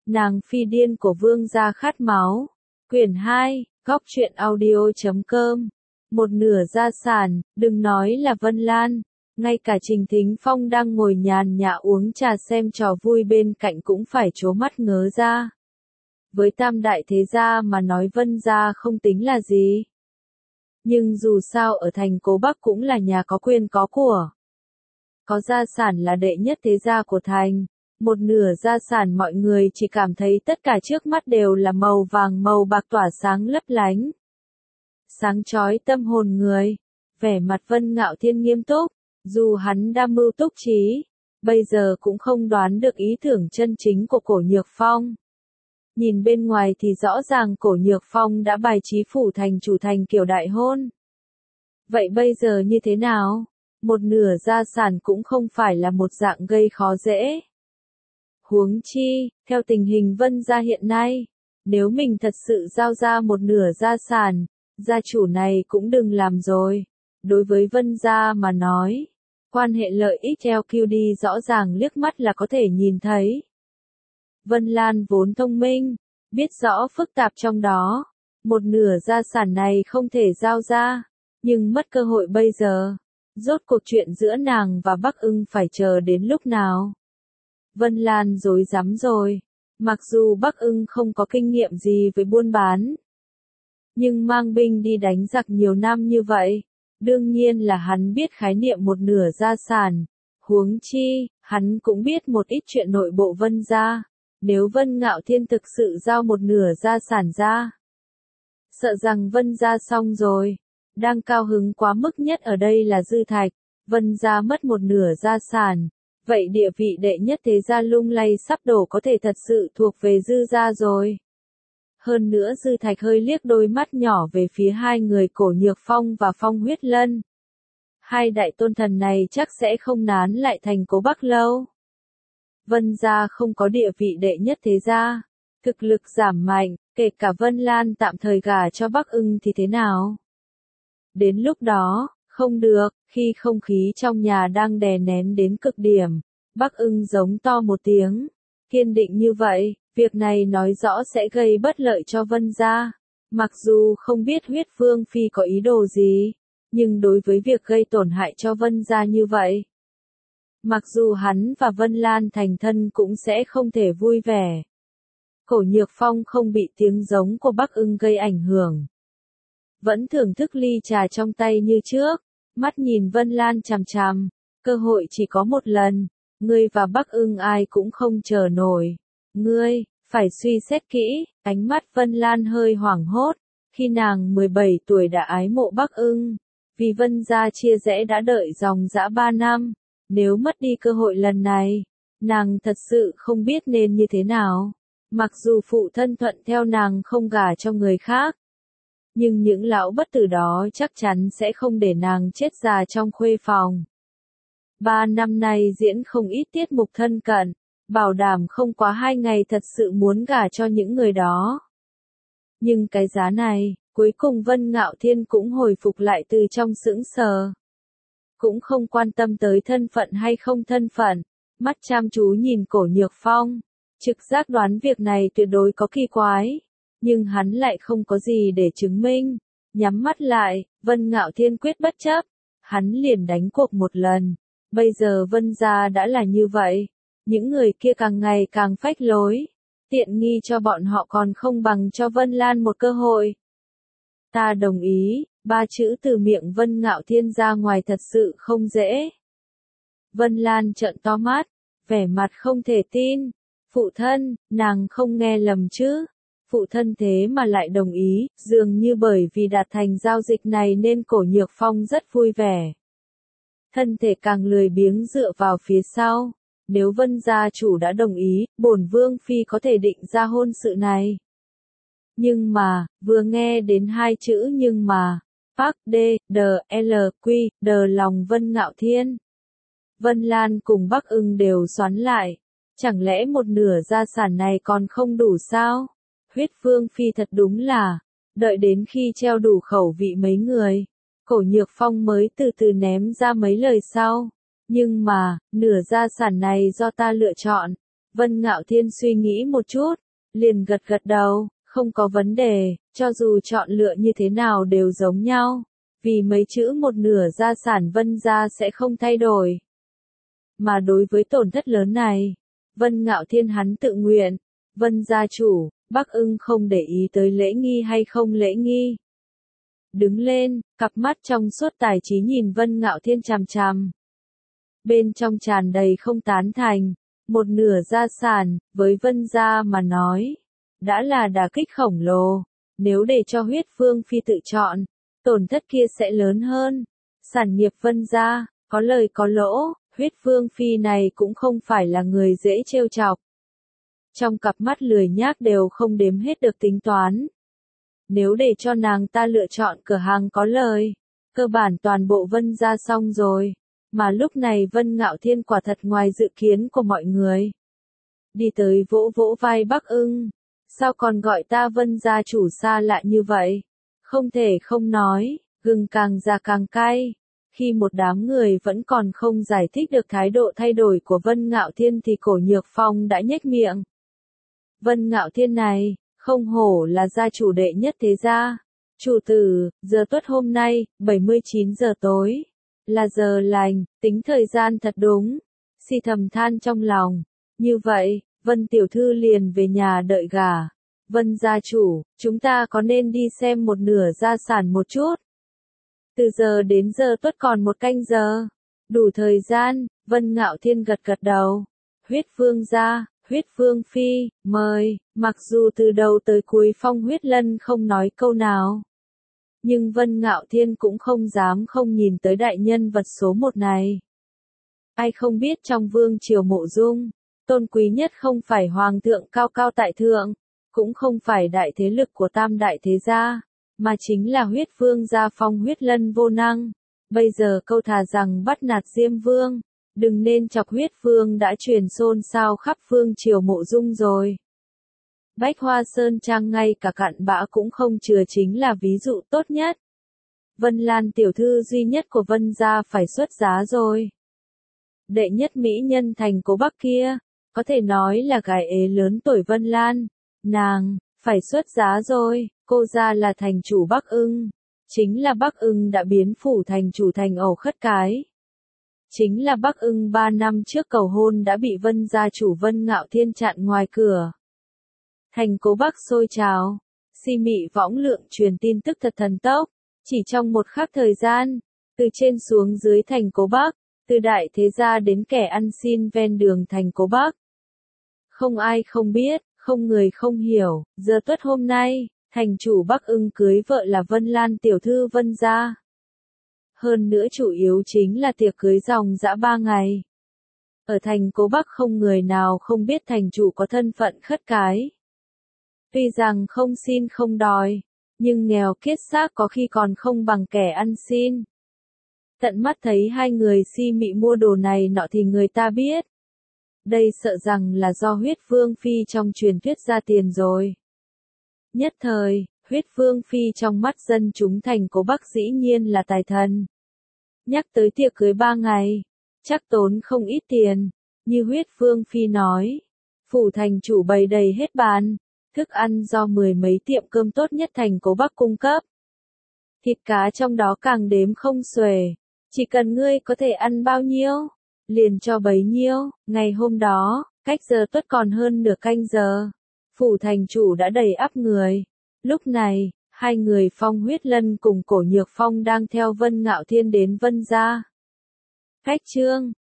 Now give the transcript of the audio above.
Nàng phi điên của vương gia khát máu. Quyển 2, Góc truyện audio.com. Một nửa gia sản, đừng nói là Vân Lan. Ngay cả Trình Thính Phong đang ngồi nhàn nhã uống trà xem trò vui bên cạnh cũng phải trố mắt ngớ ra. Với tam đại thế gia mà nói Vân gia không tính là gì. Nhưng dù sao ở thành Cố Bắc cũng là nhà có quyền có của. Có gia sản là đệ nhất thế gia của thành. Một nửa gia sản mọi người chỉ cảm thấy tất cả trước mắt đều là màu vàng màu bạc tỏa sáng lấp lánh. Sáng chói tâm hồn người. Vẻ mặt Vân Ngạo Thiên nghiêm túc. Dù hắn đa mưu túc trí, bây giờ cũng không đoán được ý tưởng chân chính của Cổ Nhược Phong. Nhìn bên ngoài thì rõ ràng Cổ Nhược Phong đã bài trí phủ thành chủ thành kiểu đại hôn. Vậy bây giờ như thế nào? Một nửa gia sản cũng không phải là một dạng gây khó dễ. Huống chi, theo tình hình Vân gia hiện nay, nếu mình thật sự giao ra một nửa gia sản, gia chủ này cũng đừng làm rồi. Đối với Vân gia mà nói, quan hệ lợi ích LQD rõ ràng liếc mắt là có thể nhìn thấy. Vân Lan vốn thông minh, biết rõ phức tạp trong đó, một nửa gia sản này không thể giao ra, nhưng mất cơ hội bây giờ. Rốt cuộc chuyện giữa nàng và Bắc Ưng phải chờ đến lúc nào? Vân Lan rối rắm rồi, mặc dù Bắc Ưng không có kinh nghiệm gì với buôn bán, nhưng mang binh đi đánh giặc nhiều năm như vậy, đương nhiên là hắn biết khái niệm một nửa gia sản. Huống chi, hắn cũng biết một ít chuyện nội bộ Vân gia. Nếu Vân Ngạo Thiên thực sự giao một nửa gia sản ra, sợ rằng Vân gia xong rồi. Đang cao hứng quá mức nhất ở đây là Dư Thạch. Vân gia mất một nửa gia sản, vậy địa vị đệ nhất thế gia lung lay sắp đổ có thể thật sự thuộc về Dư gia rồi. Hơn nữa Dư Thạch hơi liếc đôi mắt nhỏ về phía hai người Cổ Nhược Phong và Phong Huyết Lân. Hai đại tôn thần này chắc sẽ không nán lại thành Cố Bắc lâu. Vân gia không có địa vị đệ nhất thế gia, thực lực giảm mạnh, kể cả Vân Lan tạm thời gả cho Bắc Ưng thì thế nào? Đến lúc đó, không được, khi không khí trong nhà đang đè nén đến cực điểm, Bắc Ưng giống to một tiếng, kiên định như vậy, việc này nói rõ sẽ gây bất lợi cho Vân gia. Mặc dù không biết Huyết Vương Phi có ý đồ gì, nhưng đối với việc gây tổn hại cho Vân gia như vậy, mặc dù hắn và Vân Lan thành thân cũng sẽ không thể vui vẻ. Cổ Nhược Phong không bị tiếng giống của Bắc Ưng gây ảnh hưởng. Vẫn thưởng thức ly trà trong tay như trước, mắt nhìn Vân Lan chằm chằm, cơ hội chỉ có một lần, ngươi và Bắc Ưng ai cũng không chờ nổi. Ngươi, phải suy xét kỹ, ánh mắt Vân Lan hơi hoảng hốt, khi nàng 17 tuổi đã ái mộ Bắc Ưng, vì Vân gia chia rẽ đã đợi dòng dã 3 năm, nếu mất đi cơ hội lần này, nàng thật sự không biết nên như thế nào. Mặc dù phụ thân thuận theo nàng không gả cho người khác, nhưng những lão bất tử đó chắc chắn sẽ không để nàng chết già trong khuê phòng. 3 năm nay diễn không ít tiết mục thân cận, bảo đảm không quá 2 ngày thật sự muốn gả cho những người đó. Nhưng cái giá này, cuối cùng Vân Ngạo Thiên cũng hồi phục lại từ trong sững sờ. Cũng không quan tâm tới thân phận hay không thân phận, mắt chăm chú nhìn Cổ Nhược Phong, trực giác đoán việc này tuyệt đối có kỳ quái. Nhưng hắn lại không có gì để chứng minh. Nhắm mắt lại, Vân Ngạo Thiên quyết bất chấp. Hắn liền đánh cuộc một lần. Bây giờ Vân gia đã là như vậy. Những người kia càng ngày càng phách lối. Tiện nghi cho bọn họ còn không bằng cho Vân Lan một cơ hội. Ta đồng ý, 3 chữ từ miệng Vân Ngạo Thiên ra ngoài thật sự không dễ. Vân Lan trợn to mắt, vẻ mặt không thể tin. Phụ thân, nàng không nghe lầm chứ? Phụ thân thế mà lại đồng ý, dường như bởi vì đạt thành giao dịch này nên Cổ Nhược Phong rất vui vẻ. Thân thể càng lười biếng dựa vào phía sau. Nếu Vân gia chủ đã đồng ý, bổn Vương Phi có thể định ra hôn sự này. Nhưng mà, vừa nghe đến 2 chữ nhưng mà, Park D, D, L, Q, D lòng Vân Ngạo Thiên. Vân Lan cùng Bắc Ưng đều xoắn lại. Chẳng lẽ một nửa gia sản này còn không đủ sao? Huyết Vương Phi thật đúng là, đợi đến khi treo đủ khẩu vị mấy người, Cổ Nhược Phong mới từ từ ném ra mấy lời sau. Nhưng mà, nửa gia sản này do ta lựa chọn, Vân Ngạo Thiên suy nghĩ một chút, liền gật gật đầu, không có vấn đề, cho dù chọn lựa như thế nào đều giống nhau, vì mấy chữ một nửa gia sản Vân gia sẽ không thay đổi. Mà đối với tổn thất lớn này, Vân Ngạo Thiên hắn tự nguyện, Vân gia chủ, Bắc Ưng không để ý tới lễ nghi hay không lễ nghi. Đứng lên, cặp mắt trong suốt tài trí nhìn Vân Ngạo Thiên chằm chằm. Bên trong tràn đầy không tán thành, một nửa gia sản, với Vân gia mà nói, đã là đả kích khổng lồ, nếu để cho Huyết Vương Phi tự chọn, tổn thất kia sẽ lớn hơn. Sản nghiệp Vân gia, có lời có lỗ, Huyết Vương Phi này cũng không phải là người dễ trêu chọc. Trong cặp mắt lười nhác đều không đếm hết được tính toán. Nếu để cho nàng ta lựa chọn cửa hàng có lời, cơ bản toàn bộ Vân gia xong rồi. Mà lúc này Vân Ngạo Thiên quả thật ngoài dự kiến của mọi người. Đi tới vỗ vỗ vai Bắc Ưng. Sao còn gọi ta Vân gia chủ xa lạ như vậy? Không thể không nói, gừng càng già càng cay. Khi một đám người vẫn còn không giải thích được thái độ thay đổi của Vân Ngạo Thiên thì Cổ Nhược Phong đã nhếch miệng. Vân Ngạo Thiên này, không hổ là gia chủ đệ nhất thế gia. Chủ tử, giờ tuất hôm nay, 79 giờ tối. Là giờ lành, tính thời gian thật đúng. Si thầm than trong lòng. Như vậy, Vân tiểu thư liền về nhà đợi gả. Vân gia chủ, chúng ta có nên đi xem một nửa gia sản một chút? Từ giờ đến giờ tuất còn một canh giờ. Đủ thời gian, Vân Ngạo Thiên gật gật đầu. Huyết Vương gia, Huyết Vương Phi, mời. Mặc dù từ đầu tới cuối Phong Huyết Lân không nói câu nào. Nhưng Vân Ngạo Thiên cũng không dám không nhìn tới đại nhân vật số một này. Ai không biết trong vương triều Mộ Dung, tôn quý nhất không phải hoàng thượng cao cao tại thượng, cũng không phải đại thế lực của tam đại thế gia, mà chính là Huyết Vương gia Phong Huyết Lân vô năng. Bây giờ câu thà rằng bắt nạt Diêm Vương, đừng nên chọc Huyết Vương đã truyền xôn xao khắp vương triều Mộ Dung rồi. Bách Hoa Sơn Trang ngay cả cặn bã cũng không chừa chính là ví dụ tốt nhất. Vân Lan tiểu thư duy nhất của Vân gia phải xuất giá rồi. Đệ nhất mỹ nhân thành cố Bắc kia, có thể nói là gái ế lớn tuổi Vân Lan. Nàng, phải xuất giá rồi, cô gia là thành chủ Bắc Ưng. Chính là Bắc Ưng đã biến phủ thành chủ thành ẩu khất cái. Chính là Bắc Ưng 3 năm trước cầu hôn đã bị Vân gia chủ Vân Ngạo Thiên chặn ngoài cửa. Thành cố Bắc sôi trào, si mị võng lượng truyền tin tức thật thần tốc, chỉ trong một khắc thời gian, từ trên xuống dưới thành cố Bắc, từ đại thế gia đến kẻ ăn xin ven đường thành cố Bắc. Không ai không biết, không người không hiểu, giờ tuất hôm nay, thành chủ Bắc Ưng cưới vợ là Vân Lan tiểu thư Vân gia. Hơn nữa chủ yếu chính là tiệc cưới dòng dã 3 ngày. Ở thành cố Bắc không người nào không biết thành chủ có thân phận khất cái. Tuy rằng không xin không đòi, nhưng nghèo kiết xác có khi còn không bằng kẻ ăn xin. Tận mắt thấy hai người si mị mua đồ này nọ thì người ta biết. Đây sợ rằng là do Huyết Vương Phi trong truyền thuyết ra tiền rồi. Nhất thời, Huyết Vương Phi trong mắt dân chúng thành cố Bắc dĩ nhiên là tài thần. Nhắc tới tiệc cưới 3 ngày, chắc tốn không ít tiền, như Huyết Vương Phi nói. Phủ thành chủ bày đầy hết bàn. Thức ăn do 10 mấy tiệm cơm tốt nhất thành cố Bắc cung cấp. Thịt cá trong đó càng đếm không xuể. Chỉ cần ngươi có thể ăn bao nhiêu, liền cho bấy nhiêu. Ngày hôm đó, cách giờ tuất còn hơn nửa canh giờ. Phủ thành chủ đã đầy ắp người. Lúc này, hai người Phong Huyết Lân cùng Cổ Nhược Phong đang theo Vân Ngạo Thiên đến Vân gia. Cách chương